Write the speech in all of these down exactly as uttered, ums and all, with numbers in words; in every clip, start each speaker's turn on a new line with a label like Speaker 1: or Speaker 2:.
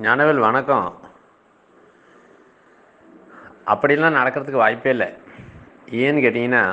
Speaker 1: ஞானவேல் வணக்கம். அப்படிலாம் நடக்கிறதுக்கு வாய்ப்பே இல்லை. ஏன்னு கேட்டிங்கன்னா,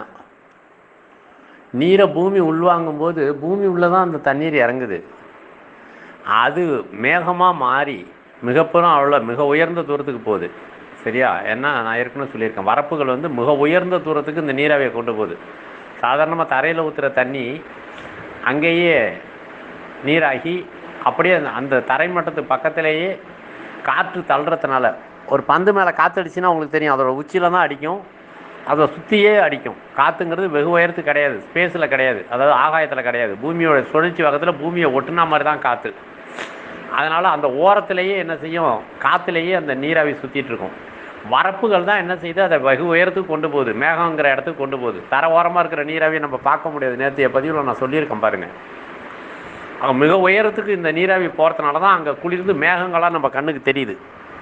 Speaker 1: நீரை பூமி உள்வாங்கும் போது பூமி உள்ளே தான் அந்த தண்ணீர் இறங்குது. அது மேகமாக மாறி மிகப்புறம் அவ்வளோ மிக உயர்ந்த தூரத்துக்கு போகுது. சரியா? ஏன்னா நான் ஏற்கனவே சொல்லியிருக்கேன், வரப்புகள் வந்து மிக உயர்ந்த தூரத்துக்கு இந்த நீராவியை கொண்டு போகுது. சாதாரணமாக தரையில் ஊற்றுற தண்ணி அங்கேயே நீராகி அப்படியே அந்த தரை மட்டத்துக்கு பக்கத்திலேயே காற்று தள்ளுறதுனால, ஒரு பந்து மேலே காற்று அடிச்சுன்னா உங்களுக்கு தெரியும், அதோட உச்சியில் தான் அடிக்கும், அதை சுற்றியே அடிக்கும். காற்றுங்கிறது வெகு உயரத்து கிடையாது, ஸ்பேஸில் கிடையாது, அதாவது ஆகாயத்தில் கிடையாது, பூமியோட சுழற்சி வகத்தில் பூமியை ஒட்டுனா மாதிரி தான் காற்று. அதனால் அந்த ஓரத்திலேயே என்ன செய்யும், காற்றுலேயே அந்த நீராவி சுற்றிட்டு இருக்கும். வரப்புகள் தான் என்ன செய்யுது, அதை வெகு உயரத்துக்கு கொண்டு போகுது, மேகங்கிற இடத்துக்கு கொண்டு போகுது. தர ஓரமாக இருக்கிற நீராவியை நம்ம பார்க்க முடியாது. நேற்றைய பதிவில் நான் சொல்லியிருக்கேன் பாருங்கள். அங்கே மிக உயரத்துக்கு இந்த நீராவி போகிறதுனால தான் அங்கே குளிர்ந்து மேகங்களாக நம்ம கண்ணுக்கு தெரியுது.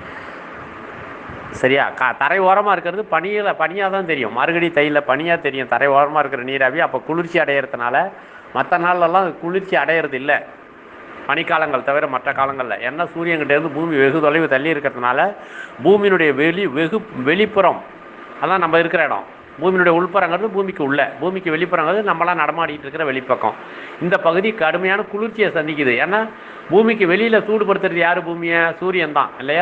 Speaker 1: சரியா? கா தரை ஓரமாக இருக்கிறது பனியில் பனியாக தான் தெரியும், மறுகடி தையில் பனியாக தெரியும் தரை ஓரமாக இருக்கிற நீராவி. அப்போ குளிர்ச்சி அடையிறதுனால மற்ற நாள்லலாம் குளிர்ச்சி அடையிறது இல்லை, பனிக்காலங்கள் தவிர மற்ற காலங்களில். ஏன்னா சூரியன்கிட்டேருந்து பூமி வெகு தொலைவு தள்ளி இருக்கிறதுனால பூமியினுடைய வெளி வெகு வெளிப்புறம் அதான் நம்ம இருக்கிற இடம். பூமியினுடைய உள்புறங்கிறது பூமிக்கு உள்ள, பூமிக்கு வெளிப்புறங்கிறது நம்மளாம் நடமாடிட்டு இருக்கிற வெளிப்பக்கம். இந்த பகுதி கடுமையான குளிர்ச்சியை சந்திக்குது. ஏன்னா பூமிக்கு வெளியில் சூடுபடுத்துறது யார்? பூமியை, சூரியன் தான் இல்லையா?